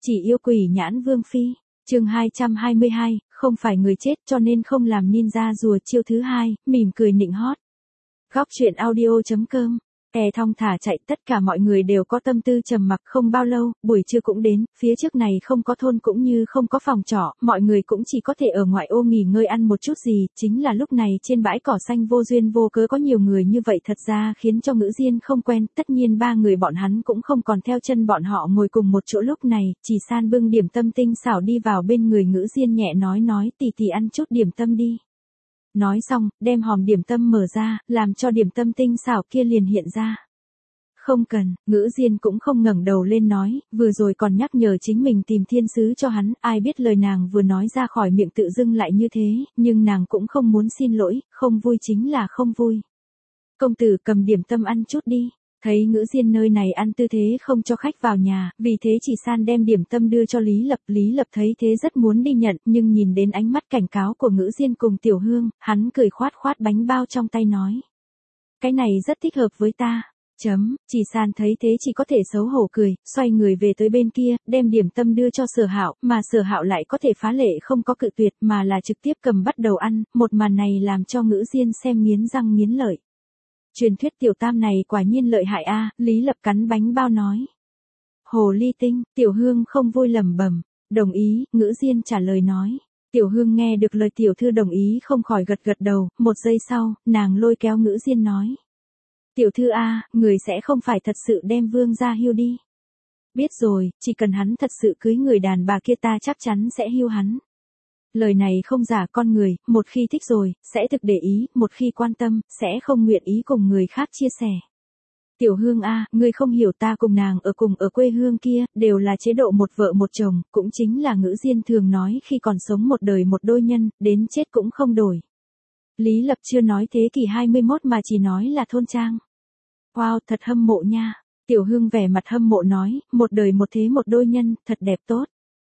Chỉ yêu quỷ nhãn vương phi. Chương 222, không phải người chết cho nên không làm ninja rùa chiêu thứ hai, mỉm cười nịnh hót. Góc truyện audio.com. Thong thả chạy, tất cả mọi người đều có tâm tư trầm mặc. Không bao lâu, buổi trưa cũng đến, phía trước này không có thôn cũng như không có phòng trọ, mọi người cũng chỉ có thể ở ngoại ô nghỉ ngơi ăn một chút gì. Chính là lúc này trên bãi cỏ xanh vô duyên vô cớ có nhiều người như vậy thật ra khiến cho Ngữ Diên không quen. Tất nhiên ba người bọn hắn cũng không còn theo chân bọn họ ngồi cùng một chỗ. Lúc này Chỉ San bưng điểm tâm tinh xảo đi vào bên người Ngữ Diên nhẹ nói tì tì ăn chút điểm tâm đi. Nói xong, đem hòm điểm tâm mở ra, làm cho điểm tâm tinh xảo kia liền hiện ra. Không cần, Ngữ Diên cũng không ngẩng đầu lên nói, vừa rồi còn nhắc nhở chính mình tìm thiên sứ cho hắn, ai biết lời nàng vừa nói ra khỏi miệng tự dưng lại như thế, nhưng nàng cũng không muốn xin lỗi, không vui chính là không vui. Công tử cầm điểm tâm ăn chút đi. Thấy Ngữ Diên nơi này ăn tư thế không cho khách vào nhà, vì thế Chỉ San đem điểm tâm đưa cho Lý Lập thấy thế rất muốn đi nhận, nhưng nhìn đến ánh mắt cảnh cáo của Ngữ Diên cùng Tiểu Hương, hắn cười khoát bánh bao trong tay nói. Cái này rất thích hợp với ta. Chỉ San thấy thế chỉ có thể xấu hổ cười, xoay người về tới bên kia, đem điểm tâm đưa cho Sở Hạo, mà Sở Hạo lại có thể phá lệ không có cự tuyệt mà là trực tiếp cầm bắt đầu ăn, một màn này làm cho Ngữ Diên xem nghiến răng nghiến lợi. Truyền thuyết Tiểu Tam này quả nhiên lợi hại a, Lý Lập cắn bánh bao nói. Hồ ly tinh, Tiểu Hương không vui lẩm bẩm, đồng ý, Ngữ Diên trả lời nói. Tiểu Hương nghe được lời tiểu thư đồng ý không khỏi gật đầu, một giây sau, nàng lôi kéo Ngữ Diên nói. Tiểu thư a, người sẽ không phải thật sự đem Vương ra hưu đi. Biết rồi, chỉ cần hắn thật sự cưới người đàn bà kia ta chắc chắn sẽ hưu hắn. Lời này không giả, con người, một khi thích rồi, sẽ thực để ý, một khi quan tâm, sẽ không nguyện ý cùng người khác chia sẻ. Tiểu Hương a, ngươi không hiểu, ta cùng nàng ở cùng ở quê hương kia, đều là chế độ một vợ một chồng, cũng chính là Ngữ Diên thường nói khi còn sống một đời một đôi nhân, đến chết cũng không đổi. Lý Lập chưa nói thế kỷ 21 mà chỉ nói là thôn trang. Wow, thật hâm mộ nha. Tiểu Hương vẻ mặt hâm mộ nói, một đời một thế một đôi nhân, thật đẹp tốt.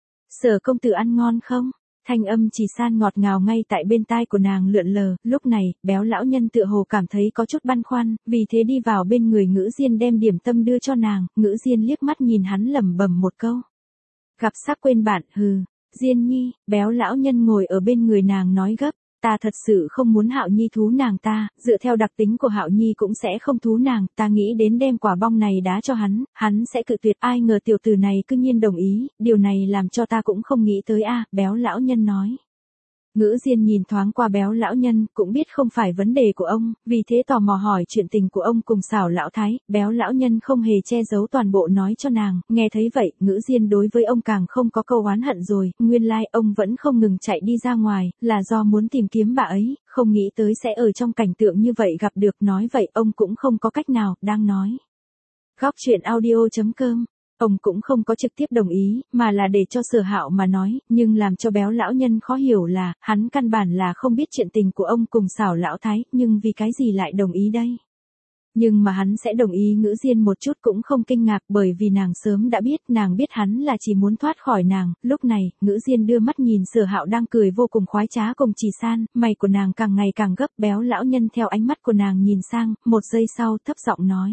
Sở công tử ăn ngon không? Thanh âm Chỉ San ngọt ngào ngay tại bên tai của nàng lượn lờ, lúc này, béo lão nhân tựa hồ cảm thấy có chút băn khoăn, vì thế đi vào bên người Ngữ Diên đem điểm tâm đưa cho nàng, Ngữ Diên liếc mắt nhìn hắn lẩm bẩm một câu. Gặp sắc quên bạn, hừ, Diên nhi, béo lão nhân ngồi ở bên người nàng nói gấp. Ta thật sự không muốn Hạo Nhi thú nàng ta, dựa theo đặc tính của Hạo Nhi cũng sẽ không thú nàng, ta nghĩ đến đem quả bong này đá cho hắn sẽ cự tuyệt, ai ngờ tiểu tử này cứ nhiên đồng ý, điều này làm cho ta cũng không nghĩ tới a, béo lão nhân nói. Ngữ Diên nhìn thoáng qua béo lão nhân, cũng biết không phải vấn đề của ông, vì thế tò mò hỏi chuyện tình của ông cùng Xảo lão thái, béo lão nhân không hề che giấu toàn bộ nói cho nàng, nghe thấy vậy, Ngữ Diên đối với ông càng không có câu oán hận rồi, nguyên lai ông vẫn không ngừng chạy đi ra ngoài, là do muốn tìm kiếm bà ấy, không nghĩ tới sẽ ở trong cảnh tượng như vậy gặp được, nói vậy ông cũng không có cách nào, đang nói. Góc truyện audio.com. Ông cũng không có trực tiếp đồng ý, mà là để cho Sở Hạo mà nói, nhưng làm cho béo lão nhân khó hiểu là, hắn căn bản là không biết chuyện tình của ông cùng Xảo lão thái, nhưng vì cái gì lại đồng ý đây? Nhưng mà hắn sẽ đồng ý Ngữ Diên một chút cũng không kinh ngạc, bởi vì nàng sớm đã biết, nàng biết hắn là chỉ muốn thoát khỏi nàng. Lúc này, Ngữ Diên đưa mắt nhìn Sở Hạo đang cười vô cùng khoái trá cùng Chỉ San, mày của nàng càng ngày càng gấp, béo lão nhân theo ánh mắt của nàng nhìn sang, một giây sau thấp giọng nói.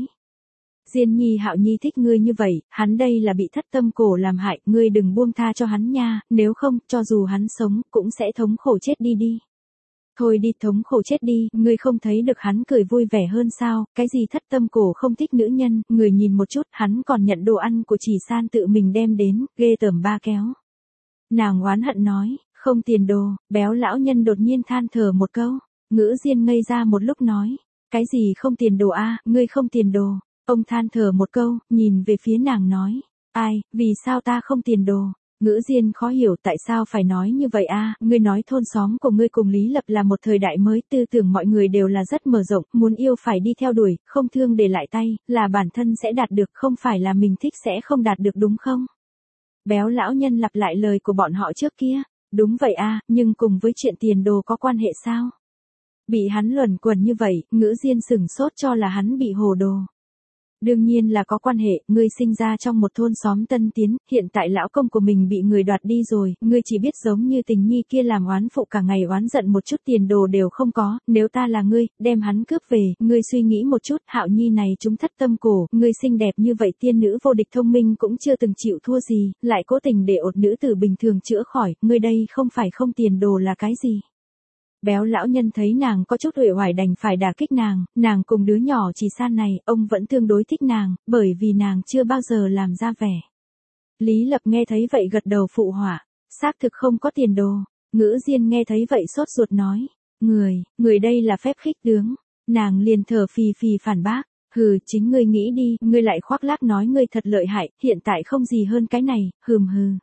Diên nhi, Hạo Nhi thích ngươi như vậy, hắn đây là bị thất tâm cổ làm hại, ngươi đừng buông tha cho hắn nha, nếu không, cho dù hắn sống, cũng sẽ thống khổ chết đi. Thôi đi, thống khổ chết đi, ngươi không thấy được hắn cười vui vẻ hơn sao, cái gì thất tâm cổ không thích nữ nhân, người nhìn một chút, hắn còn nhận đồ ăn của Chỉ San tự mình đem đến, ghê tởm ba kéo. Nàng oán hận nói, không tiền đồ, béo lão nhân đột nhiên than thở một câu, Ngữ Diên ngây ra một lúc nói, cái gì không tiền đồ a, ngươi không tiền đồ. Ông than thở một câu, nhìn về phía nàng nói, ai, vì sao ta không tiền đồ? Ngữ Diên khó hiểu tại sao phải nói như vậy a, ngươi nói thôn xóm của ngươi cùng Lý Lập là một thời đại mới, tư tưởng mọi người đều là rất mở rộng, muốn yêu phải đi theo đuổi, không thương để lại tay, là bản thân sẽ đạt được, không phải là mình thích sẽ không đạt được đúng không? Béo lão nhân lặp lại lời của bọn họ trước kia, đúng vậy a, nhưng cùng với chuyện tiền đồ có quan hệ sao? Bị hắn luẩn quẩn như vậy, Ngữ Diên sửng sốt cho là hắn bị hồ đồ. Đương nhiên là có quan hệ, ngươi sinh ra trong một thôn xóm tân tiến, hiện tại lão công của mình bị người đoạt đi rồi, ngươi chỉ biết giống như tình nhi kia làm oán phụ cả ngày oán giận một chút tiền đồ đều không có, nếu ta là ngươi, đem hắn cướp về, ngươi suy nghĩ một chút, Hạo Nhi này chúng thất tâm cổ, ngươi xinh đẹp như vậy tiên nữ vô địch thông minh cũng chưa từng chịu thua gì, lại cố tình để ột nữ tử bình thường chữa khỏi, ngươi đây không phải không tiền đồ là cái gì. Béo lão nhân thấy nàng có chút uể oải đành phải đả kích nàng cùng đứa nhỏ Chỉ San này, ông vẫn tương đối thích nàng, bởi vì nàng chưa bao giờ làm ra vẻ. Lý Lập nghe thấy vậy gật đầu phụ họa, xác thực không có tiền đồ. Ngữ Diên nghe thấy vậy sốt ruột nói, người đây là phép khích tướng. Nàng liền thở phì phì phản bác, hừ, chính ngươi nghĩ đi, ngươi lại khoác lác nói ngươi thật lợi hại, hiện tại không gì hơn cái này, hừ.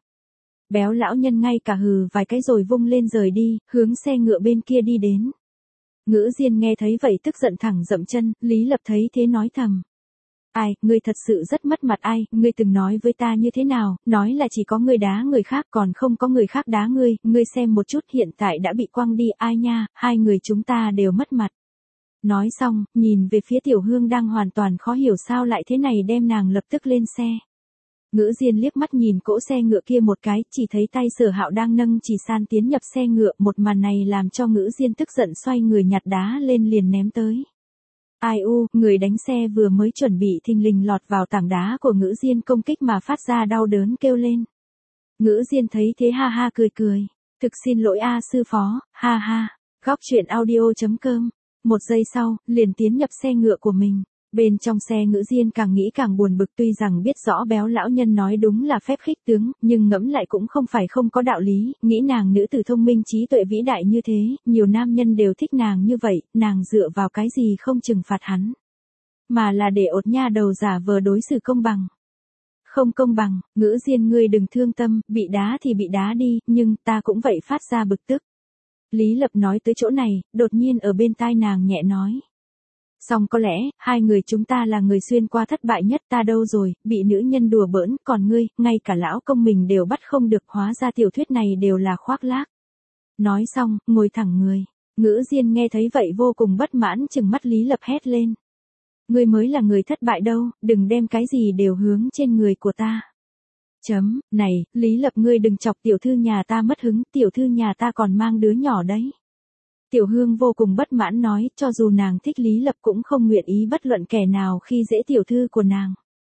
Béo lão nhân ngay cả hừ vài cái rồi vung lên rời đi, hướng xe ngựa bên kia đi đến. Ngữ Diên nghe thấy vậy tức giận thẳng dậm chân, Lý Lập thấy thế nói thầm. Ai, ngươi thật sự rất mất mặt ai, ngươi từng nói với ta như thế nào, nói là chỉ có ngươi đá người khác còn không có người khác đá ngươi xem một chút hiện tại đã bị quăng đi ai nha, hai người chúng ta đều mất mặt. Nói xong, nhìn về phía Tiểu Hương đang hoàn toàn khó hiểu sao lại thế này đem nàng lập tức lên xe. Ngữ Diên liếc mắt nhìn cỗ xe ngựa kia một cái, chỉ thấy tay Sở Hạo đang nâng Chỉ San tiến nhập xe ngựa, một màn này làm cho Ngữ Diên tức giận xoay người nhặt đá lên liền ném tới. Ai u, người đánh xe vừa mới chuẩn bị thình lình lọt vào tảng đá của Ngữ Diên công kích mà phát ra đau đớn kêu lên. Ngữ Diên thấy thế ha ha cười. Thực xin lỗi a sư phó, ha ha. Góc truyện audio.com. Một giây sau, liền tiến nhập xe ngựa của mình. Bên trong xe Ngữ Diên càng nghĩ càng buồn bực, tuy rằng biết rõ béo lão nhân nói đúng là phép khích tướng, nhưng ngẫm lại cũng không phải không có đạo lý, nghĩ nàng nữ tử thông minh trí tuệ vĩ đại như thế, nhiều nam nhân đều thích nàng như vậy, nàng dựa vào cái gì không trừng phạt hắn. Mà là để ột nha đầu giả vờ đối xử công bằng. Không công bằng, Ngữ Diên ngươi đừng thương tâm, bị đá thì bị đá đi, nhưng ta cũng vậy phát ra bực tức. Lý Lập nói tới chỗ này, đột nhiên ở bên tai nàng nhẹ nói. Xong có lẽ, hai người chúng ta là người xuyên qua thất bại nhất, ta đâu rồi, bị nữ nhân đùa bỡn, còn ngươi, ngay cả lão công mình đều bắt không được, hóa ra tiểu thuyết này đều là khoác lác. Nói xong, ngồi thẳng người. Ngữ Diên nghe thấy vậy vô cùng bất mãn chừng mắt Lý Lập hét lên. Ngươi mới là người thất bại đâu, đừng đem cái gì đều hướng trên người của ta. Này, Lý Lập ngươi đừng chọc tiểu thư nhà ta mất hứng, tiểu thư nhà ta còn mang đứa nhỏ đấy. Tiểu Hương vô cùng bất mãn nói, cho dù nàng thích Lý Lập cũng không nguyện ý bất luận kẻ nào khi dễ tiểu thư của nàng.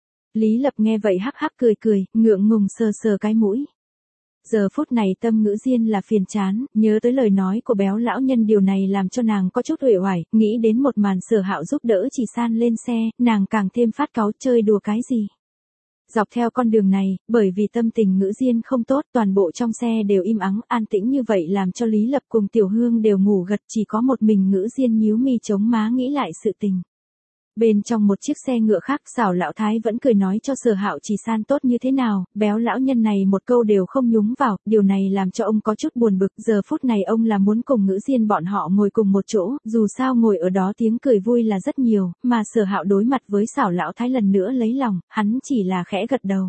Lý Lập nghe vậy hắc hắc cười, ngượng ngùng sờ cái mũi. Giờ phút này tâm Ngữ Diên là phiền chán, nhớ tới lời nói của béo lão nhân điều này làm cho nàng có chút uể oải, nghĩ đến một màn Sở Hạo giúp đỡ Chỉ San lên xe, nàng càng thêm phát cáu chơi đùa cái gì. Dọc theo con đường này, bởi vì tâm tình Ngữ Diên không tốt, toàn bộ trong xe đều im ắng, an tĩnh như vậy làm cho Lý Lập cùng Tiểu Hương đều ngủ gật, chỉ có một mình Ngữ Diên nhíu mi chống má nghĩ lại sự tình. Bên trong một chiếc xe ngựa khác, Xảo lão thái vẫn cười nói cho Sở Hạo Chỉ San tốt như thế nào, béo lão nhân này một câu đều không nhúng vào, điều này làm cho ông có chút buồn bực, giờ phút này ông là muốn cùng Ngữ Diên bọn họ ngồi cùng một chỗ, dù sao ngồi ở đó tiếng cười vui là rất nhiều, mà Sở Hạo đối mặt với Xảo lão thái lần nữa lấy lòng, hắn chỉ là khẽ gật đầu.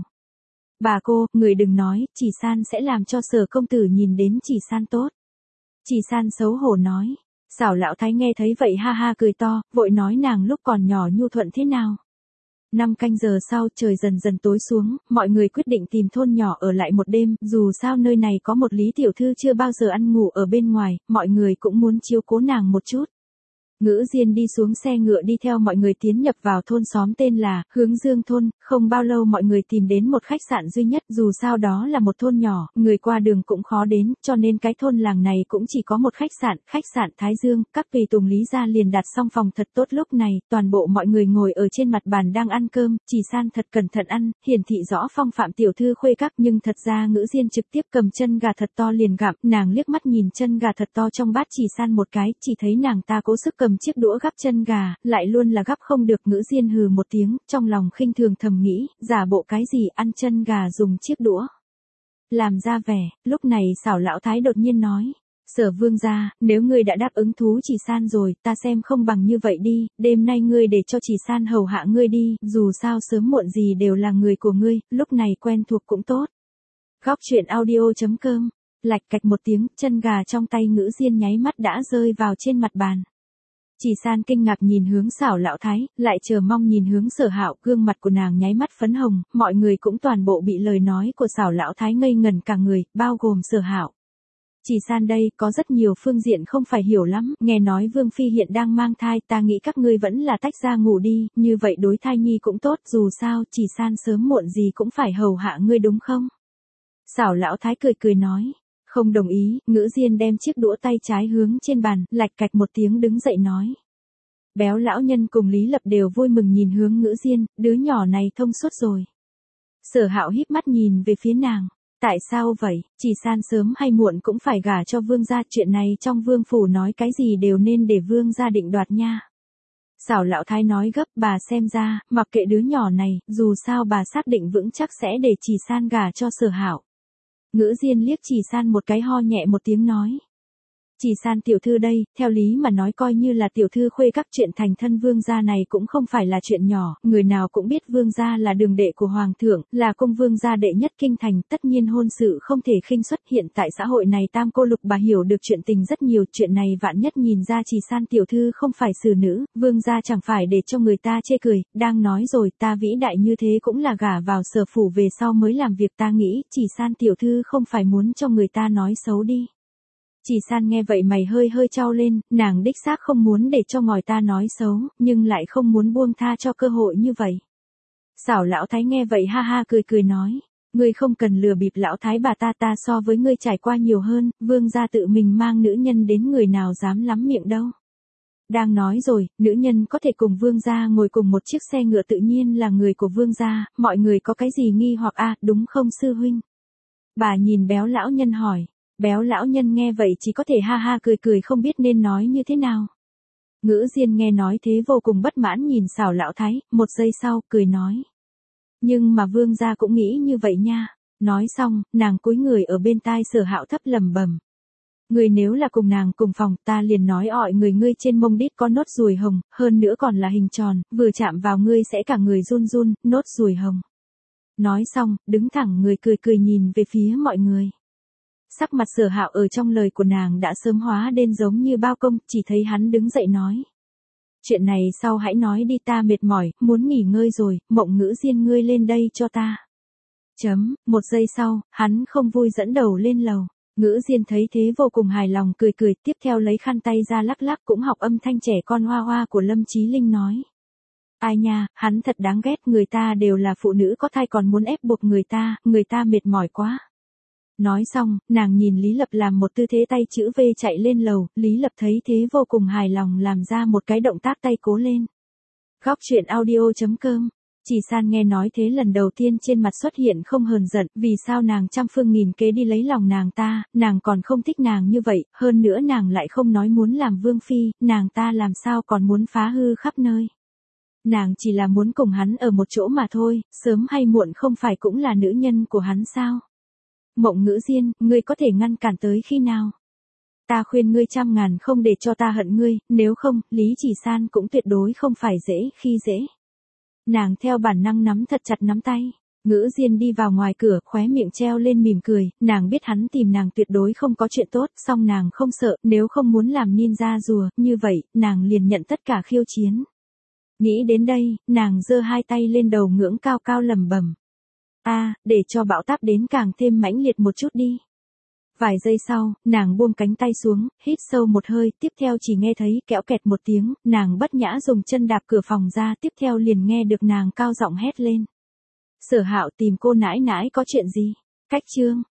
Bà cô, người đừng nói, Chỉ San sẽ làm cho Sở công tử nhìn đến Chỉ San tốt. Chỉ San xấu hổ nói. Xảo lão thái nghe thấy vậy ha ha cười to, vội nói nàng lúc còn nhỏ nhu thuận thế nào. 5 canh giờ sau trời dần dần tối xuống, mọi người quyết định tìm thôn nhỏ ở lại một đêm, dù sao nơi này có một Lý tiểu thư chưa bao giờ ăn ngủ ở bên ngoài, mọi người cũng muốn chiếu cố nàng một chút. Ngữ Diên đi xuống xe ngựa đi theo mọi người tiến nhập vào thôn xóm tên là Hướng Dương thôn, không bao lâu mọi người tìm đến một khách sạn duy nhất, dù sao đó là một thôn nhỏ, người qua đường cũng khó đến, cho nên cái thôn làng này cũng chỉ có một khách sạn Thái Dương, các tùy tùng Lý gia liền đặt xong phòng thật tốt. Lúc này, toàn bộ mọi người ngồi ở trên mặt bàn đang ăn cơm, Chỉ San thật cẩn thận ăn, hiển thị rõ phong phạm tiểu thư khuê các, nhưng thật ra Ngữ Diên trực tiếp cầm chân gà thật to liền gặm, nàng liếc mắt nhìn chân gà thật to trong bát Chỉ San một cái, chỉ thấy nàng ta cố sức cầm chiếc đũa gắp chân gà, lại luôn là gắp không được. Ngữ Diên hừ một tiếng, trong lòng khinh thường thầm nghĩ, giả bộ cái gì ăn chân gà dùng chiếc đũa. Làm ra vẻ, lúc này Xảo lão thái đột nhiên nói, Sở vương gia, nếu ngươi đã đáp ứng thú Chỉ San rồi, ta xem không bằng như vậy đi, đêm nay ngươi để cho Chỉ San hầu hạ ngươi đi, dù sao sớm muộn gì đều là người của ngươi, lúc này quen thuộc cũng tốt. Góc truyện audio.com, lạch cạch một tiếng, chân gà trong tay Ngữ Diên nháy mắt đã rơi vào trên mặt bàn. Chỉ San kinh ngạc nhìn hướng Xảo lão thái, lại chờ mong nhìn hướng Sở Hạo, gương mặt của nàng nháy mắt phấn hồng, mọi người cũng toàn bộ bị lời nói của Xảo lão thái ngây ngẩn cả người, bao gồm Sở Hạo. Chỉ San đây, có rất nhiều phương diện không phải hiểu lắm, nghe nói Vương Phi hiện đang mang thai, ta nghĩ các ngươi vẫn là tách ra ngủ đi, như vậy đối thai nhi cũng tốt, dù sao, Chỉ San sớm muộn gì cũng phải hầu hạ ngươi đúng không? Xảo lão thái cười cười nói. Không đồng ý, Ngữ Diên đem chiếc đũa tay trái hướng trên bàn, lạch cạch một tiếng đứng dậy nói. Béo lão nhân cùng Lý Lập đều vui mừng nhìn hướng Ngữ Diên, đứa nhỏ này thông suốt rồi. Sở Hạo híp mắt nhìn về phía nàng. Tại sao vậy, Chỉ San sớm hay muộn cũng phải gả cho vương gia, chuyện này trong vương phủ nói cái gì đều nên để vương gia định đoạt nha. Xảo lão thái nói gấp, bà xem ra, mặc kệ đứa nhỏ này, dù sao bà xác định vững chắc sẽ để Chỉ San gả cho Sở Hạo. Ngữ Diên liếc Chỉ San một cái, ho nhẹ một tiếng nói. Chỉ San tiểu thư đây, theo lý mà nói coi như là tiểu thư khuê các, chuyện thành thân vương gia này cũng không phải là chuyện nhỏ, người nào cũng biết vương gia là đường đệ của hoàng thượng, là cung vương gia đệ nhất kinh thành, tất nhiên hôn sự không thể khinh suất, hiện tại xã hội này tam cô lục bà hiểu được chuyện tình rất nhiều, chuyện này vạn nhất nhìn ra Chỉ San tiểu thư không phải xử nữ, vương gia chẳng phải để cho người ta chê cười, đang nói rồi, ta vĩ đại như thế cũng là gả vào Sở phủ về sau mới làm việc, ta nghĩ, Chỉ San tiểu thư không phải muốn cho người ta nói xấu đi. Chỉ San nghe vậy mày hơi chau lên, nàng đích xác không muốn để cho người ta nói xấu, nhưng lại không muốn buông tha cho cơ hội như vậy. Xảo lão thái nghe vậy ha ha cười cười nói, ngươi không cần lừa bịp lão thái bà ta so với ngươi trải qua nhiều hơn, vương gia tự mình mang nữ nhân đến, người nào dám lắm miệng đâu. Đang nói rồi, nữ nhân có thể cùng vương gia ngồi cùng một chiếc xe ngựa tự nhiên là người của vương gia, mọi người có cái gì nghi hoặc đúng không sư huynh? Bà nhìn béo lão nhân hỏi. Béo lão nhân nghe vậy chỉ có thể ha ha cười cười không biết nên nói như thế nào. Ngữ Diên nghe nói thế vô cùng bất mãn nhìn Xảo lão thái, một giây sau, cười nói. Nhưng mà vương gia cũng nghĩ như vậy nha. Nói xong, nàng cúi người ở bên tai Sở Hạo thấp lẩm bẩm. Người nếu là cùng nàng cùng phòng, ta liền nói ọi người ngươi trên mông đít có nốt ruồi hồng, hơn nữa còn là hình tròn, vừa chạm vào ngươi sẽ cả người run run, nốt ruồi hồng. Nói xong, đứng thẳng người cười cười nhìn về phía mọi người. Sắc mặt Sở Hạo ở trong lời của nàng đã sớm hóa đen giống như bao công, chỉ thấy hắn đứng dậy nói. Chuyện này sau hãy nói đi, ta mệt mỏi, muốn nghỉ ngơi rồi, Mộng Ngữ Diên ngươi lên đây cho ta. Một giây sau, hắn không vui dẫn đầu lên lầu. Ngữ Diên thấy thế vô cùng hài lòng cười cười, tiếp theo lấy khăn tay ra lắc lắc, cũng học âm thanh trẻ con hoa hoa của Lâm Chí Linh nói. Ai nha, hắn thật đáng ghét, người ta đều là phụ nữ có thai còn muốn ép buộc người ta mệt mỏi quá. Nói xong, nàng nhìn Lý Lập làm một tư thế tay chữ V chạy lên lầu, Lý Lập thấy thế vô cùng hài lòng làm ra một cái động tác tay cố lên. Góc truyện audio.com. Chỉ San nghe nói thế lần đầu tiên trên mặt xuất hiện không hờn giận, vì sao nàng trăm phương nghìn kế đi lấy lòng nàng còn không thích nàng như vậy, hơn nữa nàng lại không nói muốn làm vương phi, nàng ta làm sao còn muốn phá hư khắp nơi. Nàng chỉ là muốn cùng hắn ở một chỗ mà thôi, sớm hay muộn không phải cũng là nữ nhân của hắn sao? Mộng Ngữ Diên, ngươi có thể ngăn cản tới khi nào? Ta khuyên ngươi trăm ngàn không để cho ta hận ngươi, nếu không, Lý Chỉ San cũng tuyệt đối không phải dễ khi dễ. Nàng theo bản năng nắm thật chặt nắm tay. Ngữ Diên đi vào ngoài cửa, khóe miệng treo lên mỉm cười, nàng biết hắn tìm nàng tuyệt đối không có chuyện tốt, song nàng không sợ, nếu không muốn làm ninja rùa, như vậy, nàng liền nhận tất cả khiêu chiến. Nghĩ đến đây, nàng giơ hai tay lên đầu ngưỡng cao cao lẩm bẩm. Để cho bão táp đến càng thêm mãnh liệt một chút đi. Vài giây sau, nàng buông cánh tay xuống, hít sâu một hơi, tiếp theo chỉ nghe thấy kẽo kẹt một tiếng, nàng bất nhã dùng chân đạp cửa phòng ra, tiếp theo liền nghe được nàng cao giọng hét lên. Sở Hạo tìm cô nãi nãi có chuyện gì? Cách chương.